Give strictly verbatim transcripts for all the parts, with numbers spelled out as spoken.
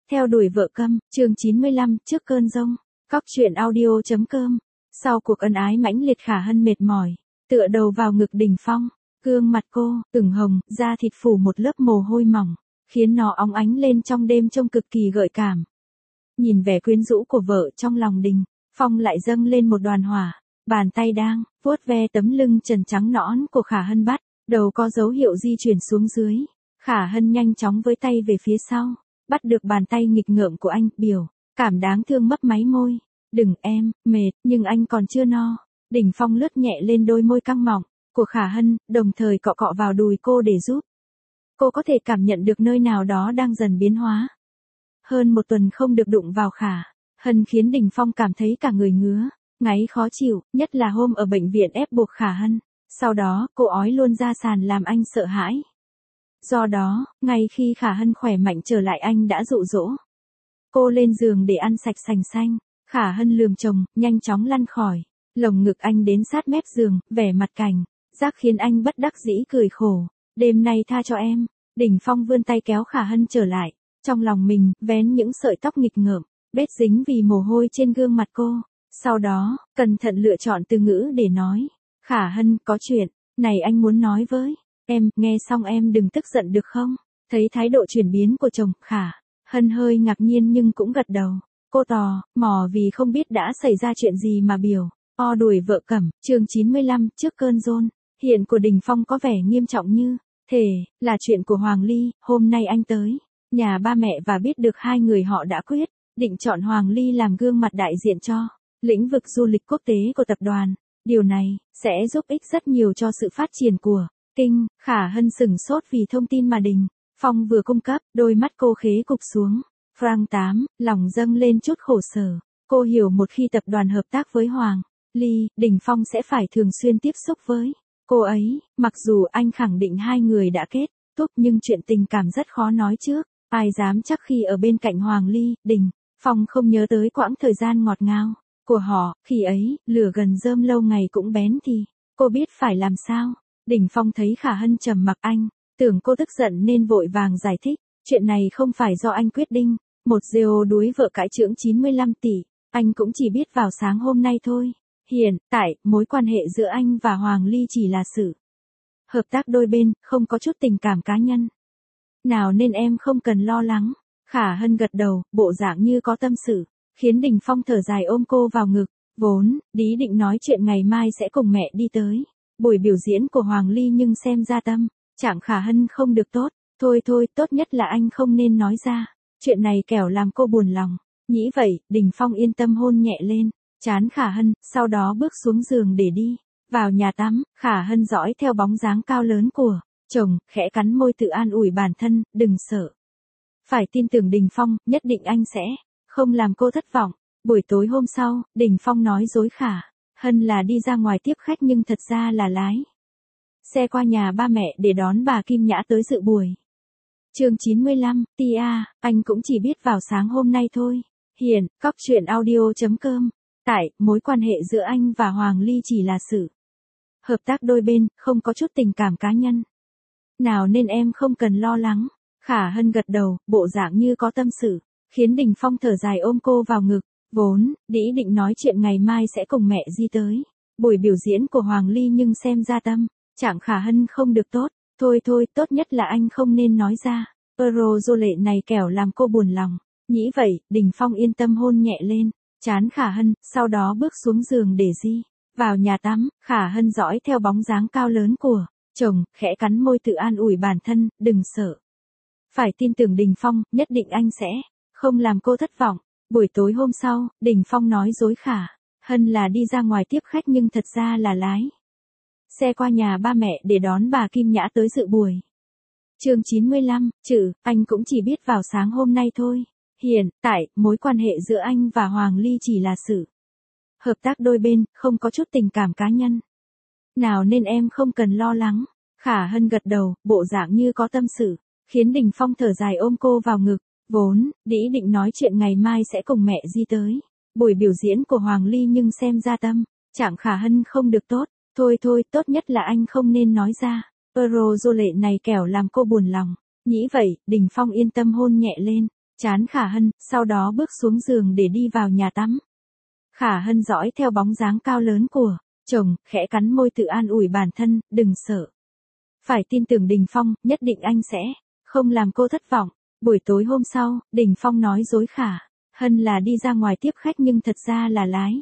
Theo đuổi vợ câm, chương chín mươi lăm, trước cơn giông. Cóc truyện audio chấm com. Sau cuộc ân ái mãnh liệt, Khả Hân mệt mỏi, tựa đầu vào ngực Đình Phong. Gương mặt cô ửng hồng, da thịt phủ một lớp mồ hôi mỏng, khiến nó óng ánh lên trong đêm trông cực kỳ gợi cảm. Nhìn vẻ quyến rũ của vợ trong lòng Đình Phong lại dâng lên một đoàn hỏa. Bàn tay đang vuốt ve tấm lưng trần trắng nõn của Khả Hân, bắt đầu có dấu hiệu di chuyển xuống dưới. Khả Hân nhanh chóng với tay về phía sau, bắt được bàn tay nghịch ngợm của anh, biểu cảm đáng thương mấp máy môi. Đừng em, mệt, nhưng anh còn chưa no. Đình Phong lướt nhẹ lên đôi môi căng mọng của Khả Hân, đồng thời cọ cọ vào đùi cô để giúp cô có thể cảm nhận được nơi nào đó đang dần biến hóa. Hơn một tuần không được đụng vào Khả Hân khiến Đình Phong cảm thấy cả người ngứa, ngáy khó chịu, nhất là hôm ở bệnh viện ép buộc Khả Hân. Sau đó, cô ói luôn ra sàn làm anh sợ hãi. Do đó, ngay khi Khả Hân khỏe mạnh trở lại, anh đã dụ dỗ cô lên giường để ăn sạch sành xanh. Khả Hân lườm chồng, nhanh chóng lăn khỏi lồng ngực anh đến sát mép giường, vẻ mặt cảnh giác khiến anh bất đắc dĩ cười khổ. Đêm nay tha cho em. Đình Phong vươn tay kéo Khả Hân trở lại. Trong lòng mình, vén những sợi tóc nghịch ngợm, bết dính vì mồ hôi trên gương mặt cô. Sau đó, cẩn thận lựa chọn từ ngữ để nói. Khả Hân, có chuyện này anh muốn nói với em, nghe xong em đừng tức giận được không? Thấy thái độ chuyển biến của chồng, Khả Hân hơi ngạc nhiên nhưng cũng gật đầu. Cô tò mò vì không biết đã xảy ra chuyện gì mà biểu o đuổi vợ cẩm. Chương chín mươi lăm, trước cơn giông. Hiện của Đình Phong có vẻ nghiêm trọng, như thể là chuyện của Hoàng Ly. Hôm nay anh tới nhà ba mẹ và biết được hai người họ đã quyết định chọn Hoàng Ly làm gương mặt đại diện cho lĩnh vực du lịch quốc tế của tập đoàn. Điều này sẽ giúp ích rất nhiều cho sự phát triển của Kinh. Khả Hân sửng sốt vì thông tin mà Đình Phong vừa cung cấp, đôi mắt cô khế cụp xuống. Frank tám, lòng dâng lên chút khổ sở. Cô hiểu một khi tập đoàn hợp tác với Hoàng Ly, Đình Phong sẽ phải thường xuyên tiếp xúc với cô ấy. Mặc dù anh khẳng định hai người đã kết thúc, nhưng chuyện tình cảm rất khó nói trước. Ai dám chắc khi ở bên cạnh Hoàng Ly, Đình Phong không nhớ tới quãng thời gian ngọt ngào của họ. Khi ấy, lửa gần rơm lâu ngày cũng bén thì cô biết phải làm sao. Đình Phong thấy Khả Hân trầm mặc, anh tưởng cô tức giận nên vội vàng giải thích. Chuyện này không phải do anh quyết định. Một giê ô đuối vợ cãi chưởng chín mươi lăm tỷ. Anh cũng chỉ biết vào sáng hôm nay thôi. Hiện tại, mối quan hệ giữa anh và Hoàng Ly chỉ là sự hợp tác đôi bên, không có chút tình cảm cá nhân nào, nên em không cần lo lắng. Khả Hân gật đầu, bộ dạng như có tâm sự, khiến Đình Phong thở dài ôm cô vào ngực. Vốn ý định nói chuyện ngày mai sẽ cùng mẹ đi tới buổi biểu diễn của Hoàng Ly, nhưng xem ra tâm trạng Khả Hân không được tốt. Thôi thôi, tốt nhất là anh không nên nói ra chuyện này, kẻo làm cô buồn lòng. Nghĩ vậy, Đình Phong yên tâm hôn nhẹ lên trán Khả Hân, sau đó bước xuống giường để đi vào nhà tắm. Khả Hân dõi theo bóng dáng cao lớn của chồng, khẽ cắn môi tự an ủi bản thân, đừng sợ. Phải tin tưởng Đình Phong, nhất định anh sẽ không làm cô thất vọng. Buổi tối hôm sau, Đình Phong nói dối Khả Hân là đi ra ngoài tiếp khách, nhưng thật ra là lái xe qua nhà ba mẹ để đón bà Kim Nhã tới dự buổi. Chương chín mươi lăm, Tia, anh cũng chỉ biết vào sáng hôm nay thôi. Hiện, cóc truyện audio chấm com. Tại, mối quan hệ giữa anh và Hoàng Ly chỉ là sự hợp tác đôi bên, không có chút tình cảm cá nhân nào, nên em không cần lo lắng. Khả Hân gật đầu, bộ dạng như có tâm sự, khiến Đình Phong thở dài ôm cô vào ngực. Vốn ý định nói chuyện ngày mai sẽ cùng mẹ di tới buổi biểu diễn của Hoàng Ly, nhưng xem ra tâm trạng Khả Hân không được tốt. Thôi thôi, tốt nhất là anh không nên nói ra euro dô lệ này, kẻo làm cô buồn lòng. Nghĩ vậy, Đình Phong yên tâm hôn nhẹ lên trán Khả Hân, sau đó bước xuống giường để di vào nhà tắm. Khả Hân dõi theo bóng dáng cao lớn của chồng, khẽ cắn môi tự an ủi bản thân, đừng sợ. Phải tin tưởng Đình Phong, nhất định anh sẽ không làm cô thất vọng. Buổi tối hôm sau, Đình Phong nói dối Khả Hân là đi ra ngoài tiếp khách, nhưng thật ra là lái xe qua nhà ba mẹ để đón bà Kim Nhã tới dự buổi. Chương chín mươi lăm, chữ, anh cũng chỉ biết vào sáng hôm nay thôi. Hiện tại, mối quan hệ giữa anh và Hoàng Ly chỉ là sự hợp tác đôi bên, không có chút tình cảm cá nhân nào, nên em không cần lo lắng. Khả Hân gật đầu, bộ dạng như có tâm sự, khiến Đình Phong thở dài ôm cô vào ngực. Vốn ý định nói chuyện ngày mai sẽ cùng mẹ di tới buổi biểu diễn của Hoàng Ly, nhưng xem ra tâm trạng Khả Hân không được tốt. Thôi thôi, tốt nhất là anh không nên nói ra euro dô lệ này, kẻo làm cô buồn lòng. Nghĩ vậy, Đình Phong yên tâm hôn nhẹ lên trán Khả Hân, sau đó bước xuống giường để đi vào nhà tắm. Khả Hân dõi theo bóng dáng cao lớn của chồng, khẽ cắn môi tự an ủi bản thân, đừng sợ. Phải tin tưởng Đình Phong, nhất định anh sẽ không làm cô thất vọng. Buổi tối hôm sau, Đình Phong nói dối Khả Hân là đi ra ngoài tiếp khách nhưng thật ra là lái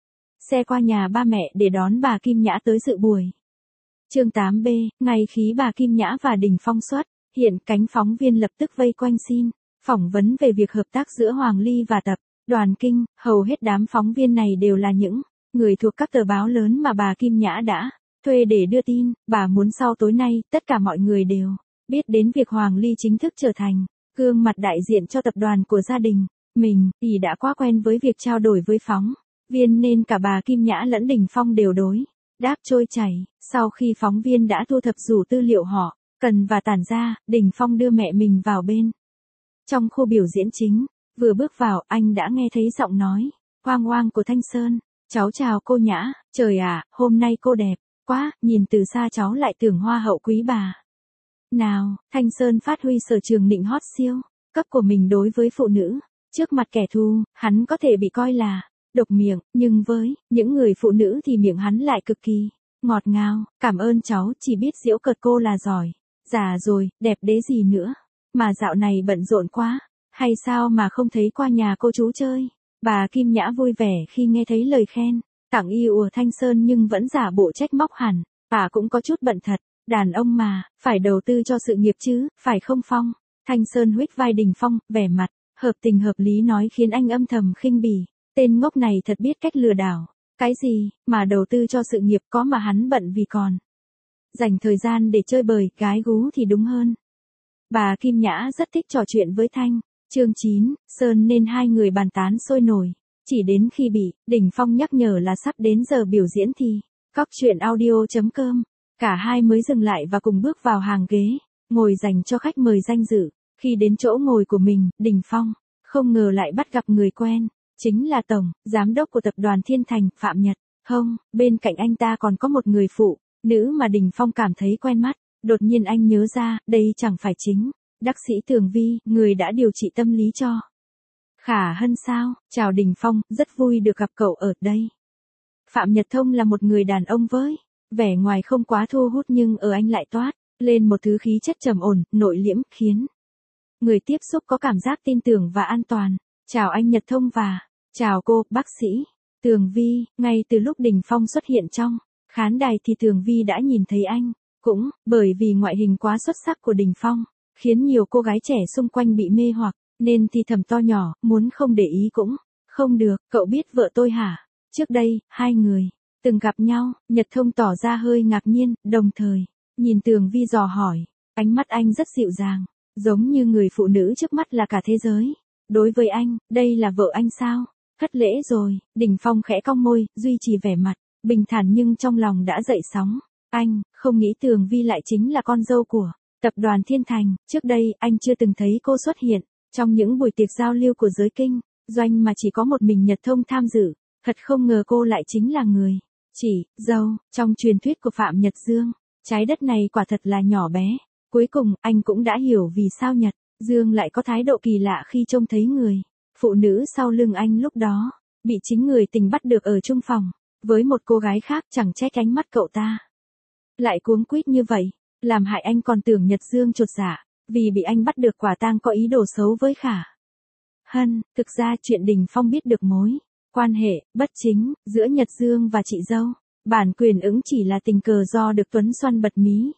xe qua nhà ba mẹ để đón bà Kim Nhã tới dự buổi. Chương tám B, ngày khí bà Kim Nhã và Đình Phong xuất hiện, cánh phóng viên lập tức vây quanh xin phỏng vấn về việc hợp tác giữa Hoàng Ly và tập đoàn Kinh. Hầu hết đám phóng viên này đều là những người thuộc các tờ báo lớn mà bà Kim Nhã đã thuê để đưa tin. Bà muốn sau tối nay, tất cả mọi người đều biết đến việc Hoàng Ly chính thức trở thành gương mặt đại diện cho tập đoàn của gia đình mình, thì đã quá quen với việc trao đổi với phóng viên nên cả bà Kim Nhã lẫn Đình Phong đều đối đáp trôi chảy. Sau khi phóng viên đã thu thập đủ tư liệu họ cần và tản ra, Đình Phong đưa mẹ mình vào bên trong khu biểu diễn chính. Vừa bước vào, anh đã nghe thấy giọng nói hoang hoang của Thanh Sơn. Cháu chào cô Nhã. Trời ạ, hôm nay cô đẹp quá, nhìn từ xa cháu lại tưởng hoa hậu quý bà. Nào, Thanh Sơn phát huy sở trường nịnh hót siêu cấp của mình đối với phụ nữ. Trước mặt kẻ thù, hắn có thể bị coi là độc miệng, nhưng với những người phụ nữ thì miệng hắn lại cực kỳ ngọt ngào. Cảm ơn cháu, chỉ biết giễu cợt cô là giỏi. Già rồi, đẹp đế gì nữa. Mà dạo này bận rộn quá, hay sao mà không thấy qua nhà cô chú chơi. Bà Kim Nhã vui vẻ khi nghe thấy lời khen tặng yêu của Thanh Sơn nhưng vẫn giả bộ trách móc hẳn. Bà cũng có chút bận thật, đàn ông mà, phải đầu tư cho sự nghiệp chứ, phải không Phong? Thanh Sơn huých vai Đình Phong, vẻ mặt hợp tình hợp lý nói khiến anh âm thầm khinh bỉ. Tên ngốc này thật biết cách lừa đảo. Cái gì mà đầu tư cho sự nghiệp, có mà hắn bận vì còn dành thời gian để chơi bời, gái gú thì đúng hơn. Bà Kim Nhã rất thích trò chuyện với Thanh. Chương chín, Sơn nên hai người bàn tán sôi nổi. Chỉ đến khi bị Đình Phong nhắc nhở là sắp đến giờ biểu diễn thì cóc truyện audio chấm com, cả hai mới dừng lại và cùng bước vào hàng ghế ngồi dành cho khách mời danh dự. Khi đến chỗ ngồi của mình, Đình Phong không ngờ lại bắt gặp người quen, chính là tổng giám đốc của tập đoàn Thiên Thành, Phạm Nhật Hông. Bên cạnh anh ta còn có một người phụ nữ mà Đình Phong cảm thấy quen mắt. Đột nhiên anh nhớ ra, đây chẳng phải chính Đắc sĩ Tường Vi, người đã điều trị tâm lý cho Khả Hân sao? Chào Đình Phong, rất vui được gặp cậu ở đây. Phạm Nhật Thông là một người đàn ông với vẻ ngoài không quá thu hút nhưng ở anh lại toát lên một thứ khí chất trầm ổn, nội liễm, khiến người tiếp xúc có cảm giác tin tưởng và an toàn. Chào anh Nhật Thông và chào cô, bác sĩ Tường Vi. Ngay từ lúc Đình Phong xuất hiện trong khán đài thì Tường Vi đã nhìn thấy anh. Cũng bởi vì ngoại hình quá xuất sắc của Đình Phong, khiến nhiều cô gái trẻ xung quanh bị mê hoặc, nên thì thầm to nhỏ, muốn không để ý cũng không được. Cậu biết vợ tôi hả? Trước đây, hai người từng gặp nhau. Nhật Thông tỏ ra hơi ngạc nhiên, đồng thời nhìn Tường Vi dò hỏi. Ánh mắt anh rất dịu dàng, giống như người phụ nữ trước mắt là cả thế giới. Đối với anh, đây là vợ anh sao? Thất lễ rồi. Đình Phong khẽ cong môi, duy trì vẻ mặt bình thản nhưng trong lòng đã dậy sóng. Anh không nghĩ Tường Vi lại chính là con dâu của tập đoàn Thiên Thành. Trước đây, anh chưa từng thấy cô xuất hiện trong những buổi tiệc giao lưu của giới kinh doanh mà chỉ có một mình Nhật Thông tham dự. Thật không ngờ cô lại chính là người chỉ dâu trong truyền thuyết của Phạm Nhật Dương. Trái đất này quả thật là nhỏ bé. Cuối cùng, anh cũng đã hiểu vì sao Nhật Dương lại có thái độ kỳ lạ khi trông thấy người phụ nữ sau lưng anh lúc đó bị chính người tình bắt được ở chung phòng với một cô gái khác. Chẳng trách ánh mắt cậu ta lại cuống quýt như vậy, làm hại anh còn tưởng Nhật Dương chột dạ, vì bị anh bắt được quả tang có ý đồ xấu với Khả Hân. Thực ra chuyện Đình Phong biết được mối quan hệ bất chính giữa Nhật Dương và chị dâu, bản quyền ứng chỉ là tình cờ do được Tuấn Xoăn bật mí.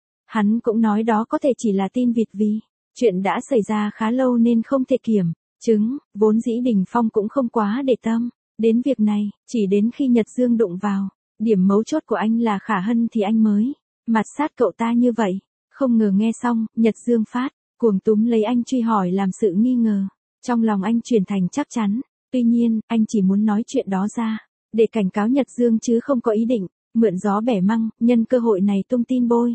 Hắn cũng nói đó có thể chỉ là tin vịt vì chuyện đã xảy ra khá lâu nên không thể kiểm chứng. Vốn dĩ Đình Phong cũng không quá để tâm đến việc này, chỉ đến khi Nhật Dương đụng vào điểm mấu chốt của anh là Khả Hân thì anh mới mặt sát cậu ta như vậy. Không ngờ nghe xong, Nhật Dương phát cuồng túm lấy anh truy hỏi làm sự nghi ngờ trong lòng anh chuyển thành chắc chắn. Tuy nhiên, anh chỉ muốn nói chuyện đó ra để cảnh cáo Nhật Dương chứ không có ý định mượn gió bẻ măng, nhân cơ hội này tung tin bôi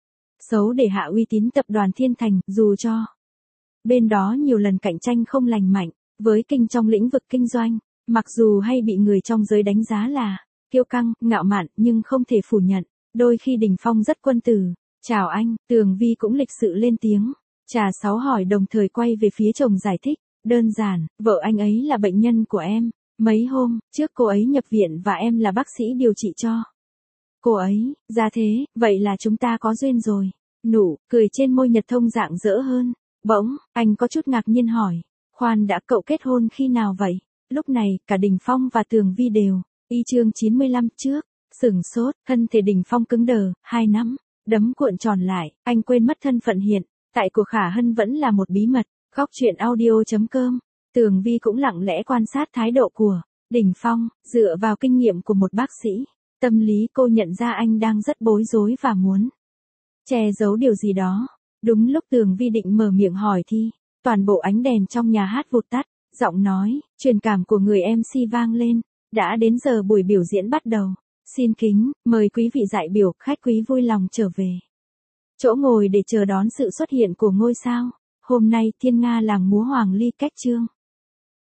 xấu để hạ uy tín tập đoàn Thiên Thành. Dù cho bên đó nhiều lần cạnh tranh không lành mạnh với Kinh trong lĩnh vực kinh doanh, mặc dù hay bị người trong giới đánh giá là kiêu căng, ngạo mạn, nhưng không thể phủ nhận, đôi khi Đình Phong rất quân tử. Chào anh. Tường Vi cũng lịch sự lên tiếng. Trà Sáu hỏi đồng thời quay về phía chồng giải thích, đơn giản, vợ anh ấy là bệnh nhân của em, mấy hôm trước cô ấy nhập viện và em là bác sĩ điều trị cho cô ấy, ra thế, vậy là chúng ta có duyên rồi. Nụ cười trên môi Nhật Thông rạng rỡ hơn. Bỗng, anh có chút ngạc nhiên hỏi, khoan đã, cậu kết hôn khi nào vậy? Lúc này, cả Đình Phong và Tường Vi đều, y chương chín mươi lăm trước, sửng sốt, thân thể Đình Phong cứng đờ, hai nắm đấm cuộn tròn lại, anh quên mất thân phận hiện tại của Khả Hân vẫn là một bí mật. Góc truyện audio.com, Tường Vi cũng lặng lẽ quan sát thái độ của Đình Phong, dựa vào kinh nghiệm của một bác sĩ tâm lý, cô nhận ra anh đang rất bối rối và muốn che giấu điều gì đó. Đúng lúc Tường Vi định mở miệng hỏi thì toàn bộ ánh đèn trong nhà hát vụt tắt, giọng nói truyền cảm của người em xê vang lên, đã đến giờ buổi biểu diễn bắt đầu. Xin kính mời quý vị đại biểu, khách quý vui lòng trở về chỗ ngồi để chờ đón sự xuất hiện của ngôi sao. Hôm nay Thiên Nga làng múa Hoàng Ly cách chương